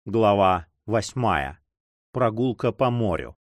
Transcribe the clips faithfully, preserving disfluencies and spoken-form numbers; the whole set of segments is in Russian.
Глава восьмая. Прогулка по морю.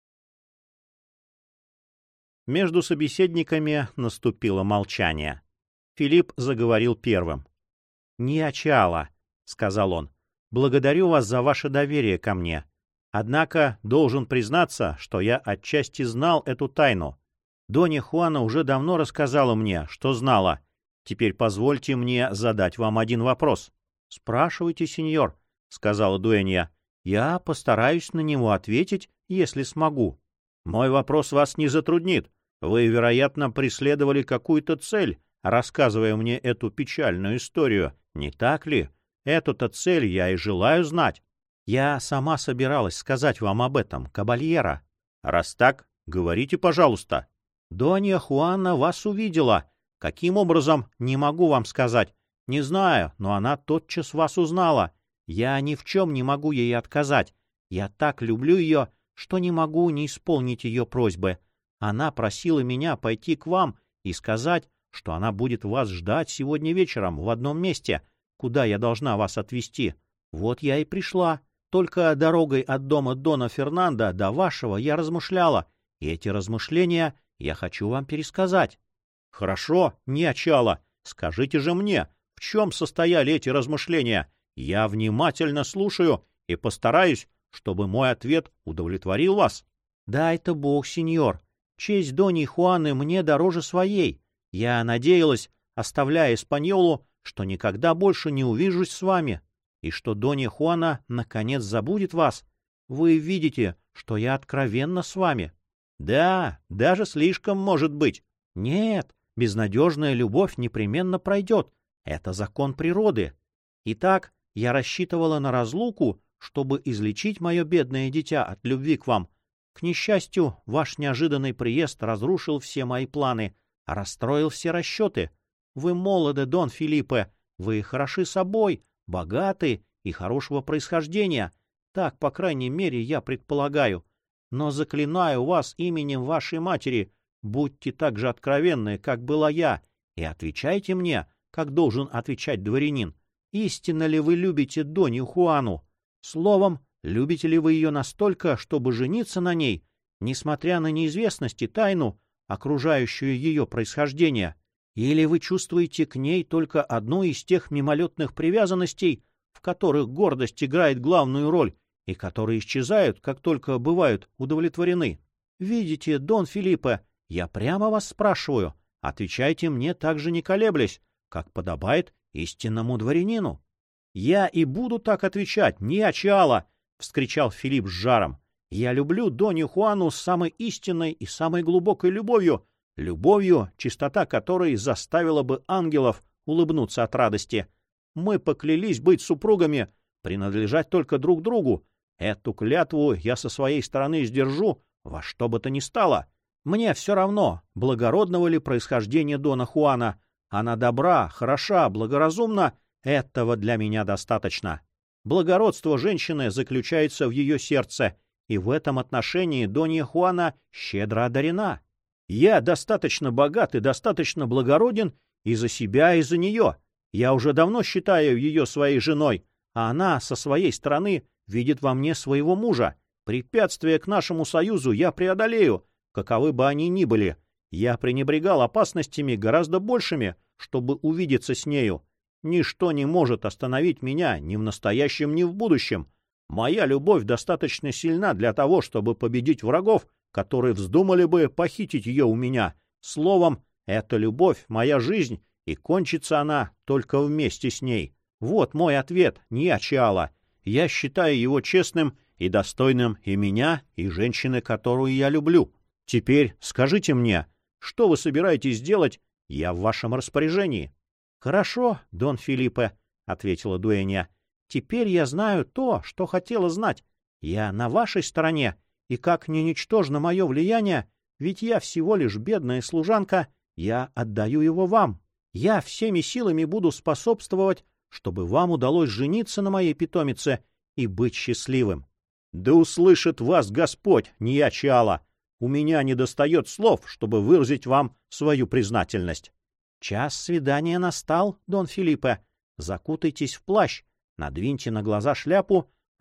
Между собеседниками наступило молчание. Филипп заговорил первым. «Не очало», — сказал он, — «благодарю вас за ваше доверие ко мне. Однако должен признаться, что я отчасти знал эту тайну. Донья Хуана уже давно рассказала мне, что знала. Теперь позвольте мне задать вам один вопрос». «Спрашивайте, сеньор», — сказала дуэнья. «Я постараюсь на него ответить, если смогу». «Мой вопрос вас не затруднит. Вы, вероятно, преследовали какую-то цель, рассказывая мне эту печальную историю, не так ли? Эту-то цель я и желаю знать». «Я сама собиралась сказать вам об этом, кабальера». «Раз так, говорите, пожалуйста». «Донья Хуана вас увидела. Каким образом, не могу вам сказать. Не знаю, но она тотчас вас узнала. Я ни в чем не могу ей отказать. Я так люблю ее, что не могу не исполнить ее просьбы. Она просила меня пойти к вам и сказать, что она будет вас ждать сегодня вечером в одном месте, куда я должна вас отвезти. Вот я и пришла. Только дорогой от дома Дона Фернандо до вашего я размышляла, и эти размышления я хочу вам пересказать». «Хорошо, не очало. Скажите же мне, в чем состояли эти размышления? Я внимательно слушаю и постараюсь, чтобы мой ответ удовлетворил вас». «Дай-то Бог, сеньор. Честь Доньи Хуаны мне дороже своей. Я надеялась, оставляя Эспаньолу, что никогда больше не увижусь с вами, и что Донья Хуана наконец забудет вас. Вы видите, что я откровенна с вами». «Да, даже слишком может быть». «Нет, безнадежная любовь непременно пройдет. Это закон природы. Итак, я рассчитывала на разлуку, чтобы излечить мое бедное дитя от любви к вам. К несчастью, ваш неожиданный приезд разрушил все мои планы, расстроил все расчеты. Вы молоды, Дон Филиппе, вы хороши собой, богаты и хорошего происхождения. Так, по крайней мере, я предполагаю. Но заклинаю вас именем вашей матери, будьте так же откровенны, как была я, и отвечайте мне, как должен отвечать дворянин. Истинно ли вы любите Донью Хуану? Словом, любите ли вы ее настолько, чтобы жениться на ней, несмотря на неизвестность и тайну, окружающую ее происхождение? Или вы чувствуете к ней только одну из тех мимолетных привязанностей, в которых гордость играет главную роль и которые исчезают, как только бывают удовлетворены? Видите, Дон Филиппе, я прямо вас спрашиваю, отвечайте мне так же не колеблясь, как подобает истинному дворянину». «Я и буду так отвечать, не очало!» — вскричал Филипп с жаром. «Я люблю Донью Хуану с самой истинной и самой глубокой любовью, любовью, чистота которой заставила бы ангелов улыбнуться от радости. Мы поклялись быть супругами, принадлежать только друг другу. Эту клятву я со своей стороны сдержу во что бы то ни стало. Мне все равно, благородного ли происхождения Дона Хуана. Она добра, хороша, благоразумна. Этого для меня достаточно. Благородство женщины заключается в ее сердце, и в этом отношении Донья Хуана щедро одарена. Я достаточно богат и достаточно благороден и за себя, и за нее. Я уже давно считаю ее своей женой, а она со своей стороны видит во мне своего мужа. Препятствия к нашему союзу я преодолею, каковы бы они ни были. Я пренебрегал опасностями гораздо большими, чтобы увидеться с нею. Ничто не может остановить меня ни в настоящем, ни в будущем. Моя любовь достаточно сильна для того, чтобы победить врагов, которые вздумали бы похитить ее у меня. Словом, эта любовь — моя жизнь, и кончится она только вместе с ней. Вот мой ответ, не очало. Я считаю его честным и достойным и меня, и женщины, которую я люблю. Теперь скажите мне, что вы собираетесь делать? Я в вашем распоряжении». «Хорошо, Дон Филиппе», — ответила дуэнья. «Теперь я знаю то, что хотела знать. Я на вашей стороне, и как не ничтожно мое влияние, ведь я всего лишь бедная служанка, я отдаю его вам. Я всеми силами буду способствовать, чтобы вам удалось жениться на моей питомице и быть счастливым». «Да услышит вас Господь, не я чала! У меня недостает слов, чтобы выразить вам свою признательность». «Час свидания настал, Дон Филиппе. Закутайтесь в плащ, надвиньте на глаза шляпу,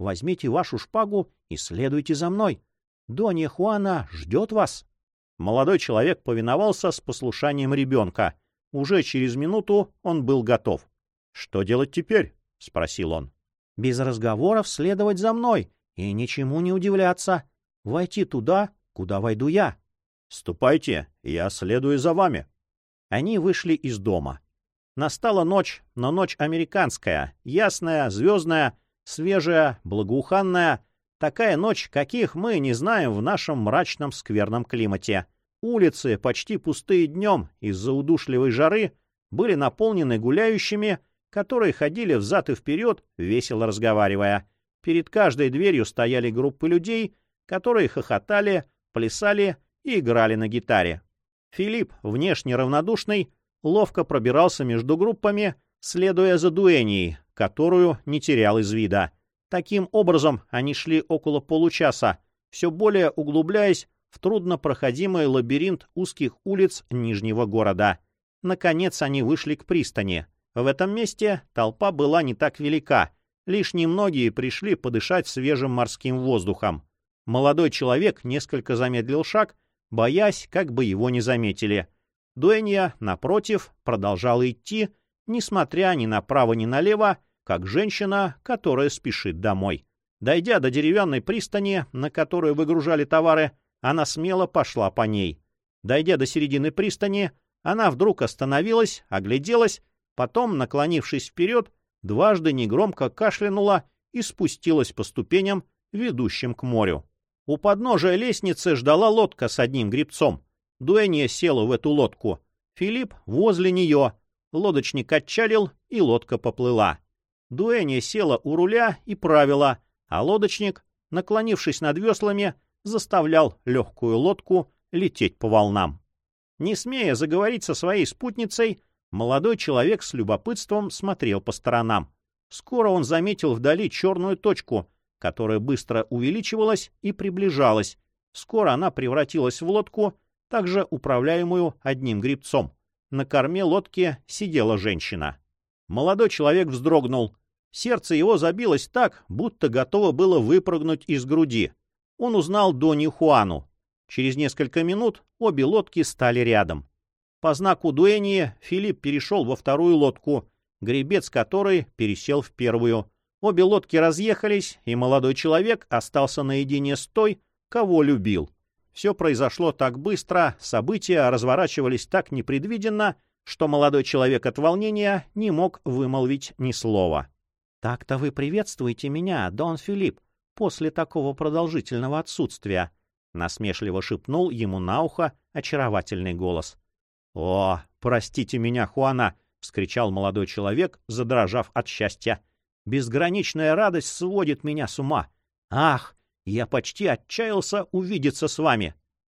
возьмите вашу шпагу и следуйте за мной. Донья Хуана ждет вас». Молодой человек повиновался с послушанием ребенка. Уже через минуту он был готов. «Что делать теперь?» — спросил он. «Без разговоров следовать за мной и ничему не удивляться. Войти туда, куда войду я». «Ступайте, я следую за вами». Они вышли из дома. Настала ночь, но ночь американская, ясная, звездная, свежая, благоуханная. Такая ночь, каких мы не знаем в нашем мрачном скверном климате. Улицы, почти пустые днем из-за удушливой жары, были наполнены гуляющими, которые ходили взад и вперед, весело разговаривая. Перед каждой дверью стояли группы людей, которые хохотали, плясали и играли на гитаре. Филипп, внешне равнодушный, ловко пробирался между группами, следуя за дуэнией, которую не терял из вида. Таким образом, они шли около получаса, все более углубляясь в труднопроходимый лабиринт узких улиц Нижнего города. Наконец они вышли к пристани. В этом месте толпа была не так велика, лишь немногие пришли подышать свежим морским воздухом. Молодой человек несколько замедлил шаг, боясь, как бы его не заметили. Дуэнья, напротив, продолжала идти, несмотря ни направо, ни налево, как женщина, которая спешит домой. Дойдя до деревянной пристани, на которую выгружали товары, она смело пошла по ней. Дойдя до середины пристани, она вдруг остановилась, огляделась, потом, наклонившись вперед, дважды негромко кашлянула и спустилась по ступеням, ведущим к морю. У подножия лестницы ждала лодка с одним гребцом. Дуэнья села в эту лодку. Филипп возле нее. Лодочник отчалил, и лодка поплыла. Дуэнья села у руля и правила, а лодочник, наклонившись над веслами, заставлял легкую лодку лететь по волнам. Не смея заговорить со своей спутницей, молодой человек с любопытством смотрел по сторонам. Скоро он заметил вдали черную точку, которая быстро увеличивалась и приближалась. Скоро она превратилась в лодку, также управляемую одним гребцом. На корме лодки сидела женщина. Молодой человек вздрогнул. Сердце его забилось так, будто готово было выпрыгнуть из груди. Он узнал Донью Хуану. Через несколько минут обе лодки стали рядом. По знаку дуэньи Филипп перешел во вторую лодку, гребец которой пересел в первую. Обе лодки разъехались, и молодой человек остался наедине с той, кого любил. Все произошло так быстро, события разворачивались так непредвиденно, что молодой человек от волнения не мог вымолвить ни слова. «Так-то вы приветствуете меня, Дон Филипп, после такого продолжительного отсутствия», — насмешливо шепнул ему на ухо очаровательный голос. «О, простите меня, Хуана!» — вскричал молодой человек, задрожав от счастья. «Безграничная радость сводит меня с ума. Ах, я почти отчаялся увидеться с вами.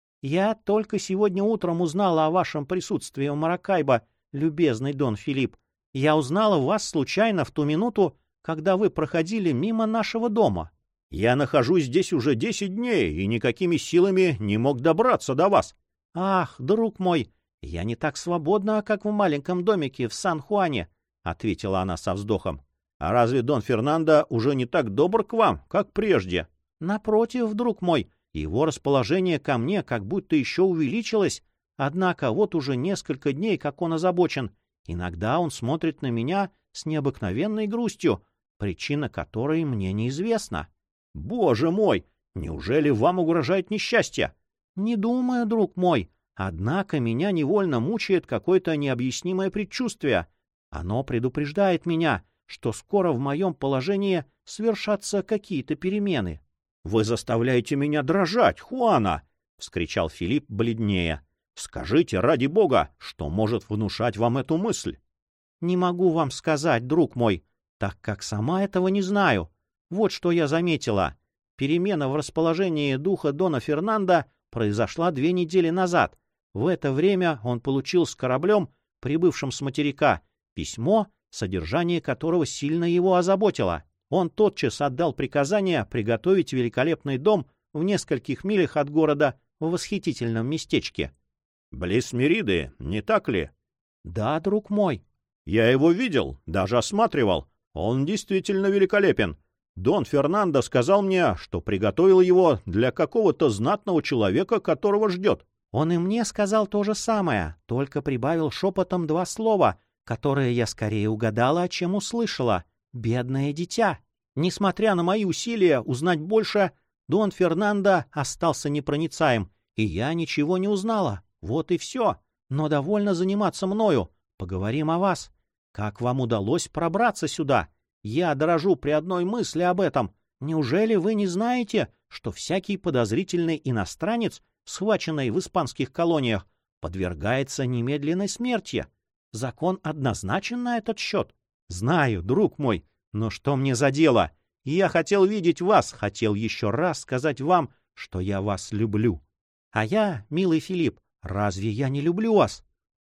Я только сегодня утром узнала о вашем присутствии в Маракайбо, любезный Дон Филипп. Я узнала вас случайно в ту минуту, когда вы проходили мимо нашего дома. Я нахожусь здесь уже десять дней и никакими силами не мог добраться до вас. Ах, друг мой, я не так свободна, как в маленьком домике в Сан-Хуане, — ответила она со вздохом. А разве Дон Фернандо уже не так добр к вам, как прежде? Напротив, друг мой, его расположение ко мне как будто еще увеличилось, однако вот уже несколько дней, как он озабочен. Иногда он смотрит на меня с необыкновенной грустью, причина которой мне неизвестна. Боже мой, неужели вам угрожает несчастье? Не думаю, друг мой, однако меня невольно мучает какое-то необъяснимое предчувствие. Оно предупреждает меня, что скоро в моем положении свершатся какие-то перемены. — Вы заставляете меня дрожать, Хуана! — вскричал Филипп бледнее. — Скажите, ради бога, что может внушать вам эту мысль? — Не могу вам сказать, друг мой, так как сама этого не знаю. Вот что я заметила. Перемена в расположении духа Дона Фернандо произошла две недели назад. В это время он получил с кораблем, прибывшим с материка, письмо, содержание которого сильно его озаботило. Он тотчас отдал приказание приготовить великолепный дом в нескольких милях от города в восхитительном местечке. — Близ Мериды, не так ли? — Да, друг мой. — Я его видел, даже осматривал. Он действительно великолепен. Дон Фернандо сказал мне, что приготовил его для какого-то знатного человека, которого ждет. Он и мне сказал то же самое, только прибавил шепотом два слова, которые я скорее угадала, чем услышала. Бедное дитя. Несмотря на мои усилия узнать больше, Дон Фернандо остался непроницаем, и я ничего не узнала. Вот и все. Но довольно заниматься мною. Поговорим о вас. Как вам удалось пробраться сюда? Я дорожу при одной мысли об этом. Неужели вы не знаете, что всякий подозрительный иностранец, схваченный в испанских колониях, подвергается немедленной смерти? Закон однозначен на этот счет. Знаю, друг мой, но что мне за дело? Я хотел видеть вас, хотел еще раз сказать вам, что я вас люблю. А я, милый Филипп, разве я не люблю вас?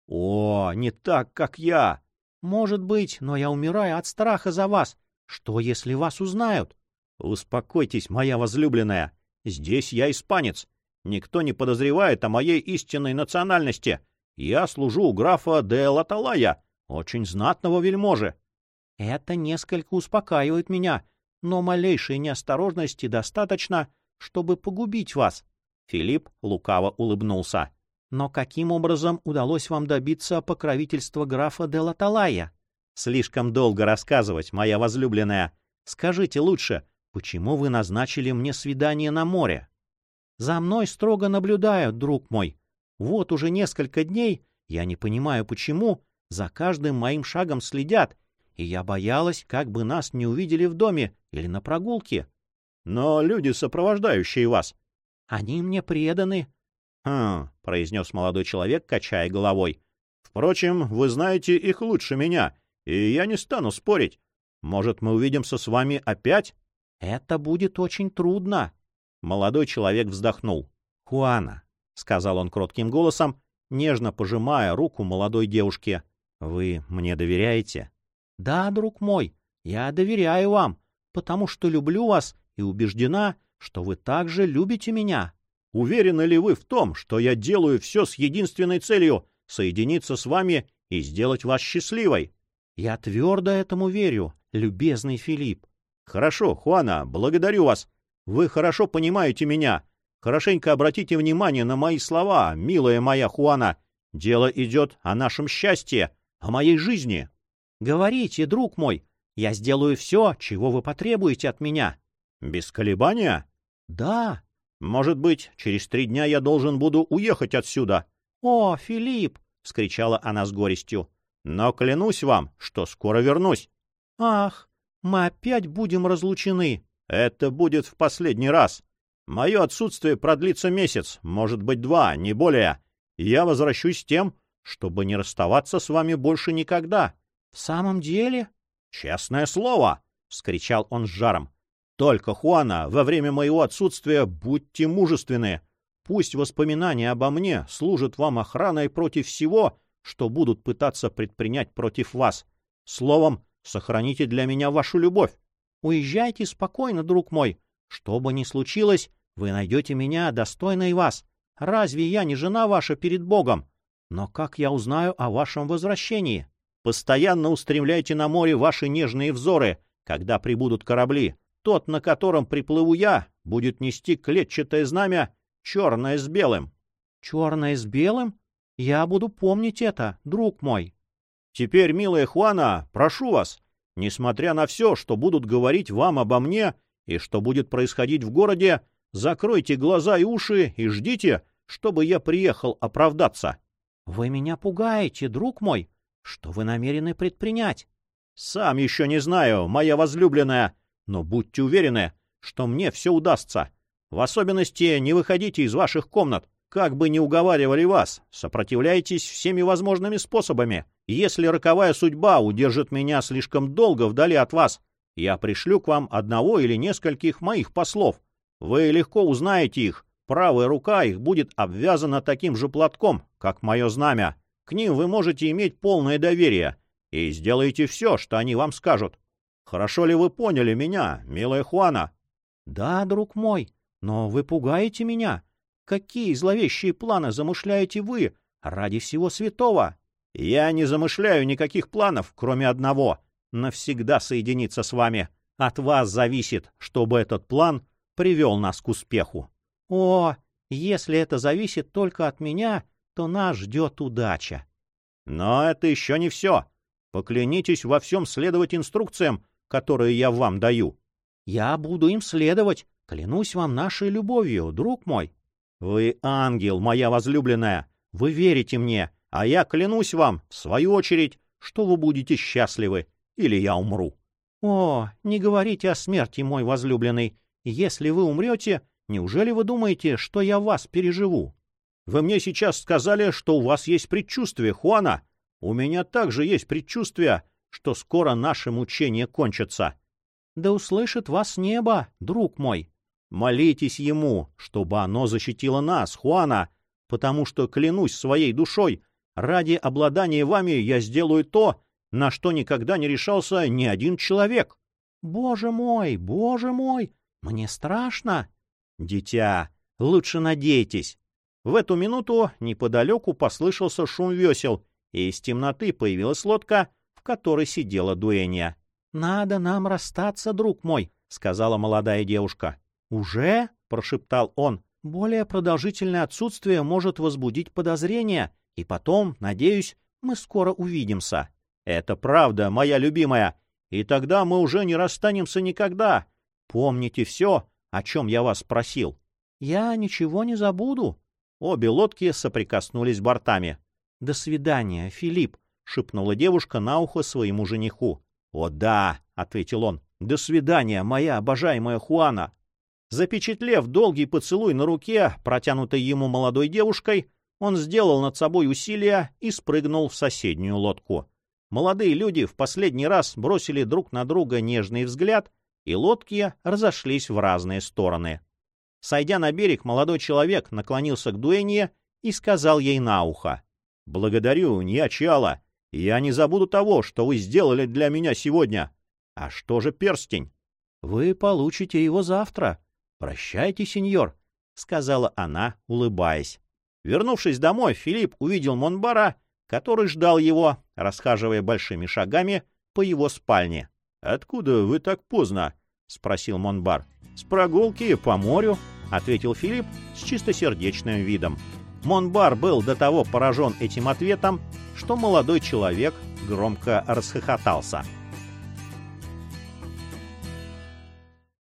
О, не так, как я. Может быть, но я умираю от страха за вас. Что, если вас узнают? Успокойтесь, моя возлюбленная. Здесь я испанец. Никто не подозревает о моей истинной национальности. Я служу у графа де Латалая, очень знатного вельможи. Это несколько успокаивает меня, но малейшей неосторожности достаточно, чтобы погубить вас. Филипп лукаво улыбнулся. Но каким образом удалось вам добиться покровительства графа де Латалая? Слишком долго рассказывать, моя возлюбленная. Скажите лучше, почему вы назначили мне свидание на море? За мной строго наблюдают, друг мой. Вот уже несколько дней, я не понимаю почему, за каждым моим шагом следят, и я боялась, как бы нас не увидели в доме или на прогулке. Но люди, сопровождающие вас... Они мне преданы. Хм, — произнес молодой человек, качая головой. Впрочем, вы знаете их лучше меня, и я не стану спорить. Может, мы увидимся с вами опять? Это будет очень трудно. Молодой человек вздохнул. Хуана, — сказал он кротким голосом, нежно пожимая руку молодой девушке, — вы мне доверяете? — Да, друг мой, я доверяю вам, потому что люблю вас и убеждена, что вы также любите меня. Уверены ли вы в том, что я делаю все с единственной целью — соединиться с вами и сделать вас счастливой? Я твердо этому верю, любезный Филипп. Хорошо, Хуана, благодарю вас. Вы хорошо понимаете меня. Хорошенько обратите внимание на мои слова, милая моя Хуана. Дело идет о нашем счастье, о моей жизни. Говорите, друг мой, я сделаю все, чего вы потребуете от меня. Без колебания? Да. Может быть, через три дня я должен буду уехать отсюда. О, Филипп! — вскричала она с горестью. Но клянусь вам, что скоро вернусь. Ах, мы опять будем разлучены. Это будет в последний раз. Мое отсутствие продлится месяц, может быть, два, не более. Я возвращусь с тем, чтобы не расставаться с вами больше никогда. — В самом деле? — Честное слово! — вскричал он с жаром. — Только, Хуана, во время моего отсутствия будьте мужественны. Пусть воспоминания обо мне служат вам охраной против всего, что будут пытаться предпринять против вас. Словом, сохраните для меня вашу любовь. Уезжайте спокойно, друг мой. Что бы ни случилось, вы найдете меня достойной вас. Разве я не жена ваша перед Богом? Но как я узнаю о вашем возвращении? Постоянно устремляйте на море ваши нежные взоры, когда прибудут корабли. Тот, на котором приплыву я, будет нести клетчатое знамя, черное с белым. Черное с белым? Я буду помнить это, друг мой. Теперь, милая Хуана, прошу вас, несмотря на все, что будут говорить вам обо мне и что будет происходить в городе, закройте глаза и уши и ждите, чтобы я приехал оправдаться. Вы меня пугаете, друг мой. Что вы намерены предпринять? Сам еще не знаю, моя возлюбленная, но будьте уверены, что мне все удастся. В особенности не выходите из ваших комнат. Как бы ни уговаривали вас, сопротивляйтесь всеми возможными способами. Если роковая судьба удержит меня слишком долго вдали от вас, я пришлю к вам одного или нескольких моих послов. Вы легко узнаете их. Правая рука их будет обвязана таким же платком, как мое знамя. К ним вы можете иметь полное доверие и сделаете все, что они вам скажут. Хорошо ли вы поняли меня, милая Хуана? — Да, друг мой, но вы пугаете меня. Какие зловещие планы замышляете вы ради всего святого? — Я не замышляю никаких планов, кроме одного — навсегда соединиться с вами. От вас зависит, чтобы этот план привел нас к успеху. О, если это зависит только от меня, то нас ждет удача. Но это еще не все. Поклянитесь во всем следовать инструкциям, которые я вам даю. Я буду им следовать. Клянусь вам нашей любовью, друг мой. Вы ангел, моя возлюбленная. Вы верите мне, а я клянусь вам, в свою очередь, что вы будете счастливы, или я умру. О, не говорите о смерти, мой возлюбленный. Если вы умрете, неужели вы думаете, что я вас переживу? Вы мне сейчас сказали, что у вас есть предчувствие, Хуана. У меня также есть предчувствие, что скоро наше мучение кончится. Да услышит вас небо, друг мой. Молитесь ему, чтобы оно защитило нас, Хуана, потому что, клянусь своей душой, ради обладания вами я сделаю то, на что никогда не решался ни один человек. Боже мой, боже мой, мне страшно. Дитя, лучше надейтесь. В эту минуту неподалеку послышался шум весел, и из темноты появилась лодка, в которой сидела дуэнья. — Надо нам расстаться, друг мой, — сказала молодая девушка. — Уже? — прошептал он. — Более продолжительное отсутствие может возбудить подозрения, и потом, надеюсь, мы скоро увидимся. — Это правда, моя любимая, и тогда мы уже не расстанемся никогда. Помните все, о чем я вас просил. — Я ничего не забуду. Обе лодки соприкоснулись бортами. — До свидания, Филипп, — шепнула девушка на ухо своему жениху. — О да, — ответил он, — до свидания, моя обожаемая Хуана. Запечатлев долгий поцелуй на руке, протянутой ему молодой девушкой, он сделал над собой усилие и спрыгнул в соседнюю лодку. Молодые люди в последний раз бросили друг на друга нежный взгляд, и лодки разошлись в разные стороны. Сойдя на берег, молодой человек наклонился к дуэнье и сказал ей на ухо: — Благодарю, Ньячала. Я не забуду того, что вы сделали для меня сегодня. А что же перстень? — Вы получите его завтра. Прощайте, сеньор, — сказала она, улыбаясь. Вернувшись домой, Филипп увидел Монбара, который ждал его, расхаживая большими шагами по его спальне. — Откуда вы так поздно? — спросил Монбар. — С прогулки по морю, — ответил Филипп с чистосердечным видом. Монбар был до того поражен этим ответом, что молодой человек громко расхохотался.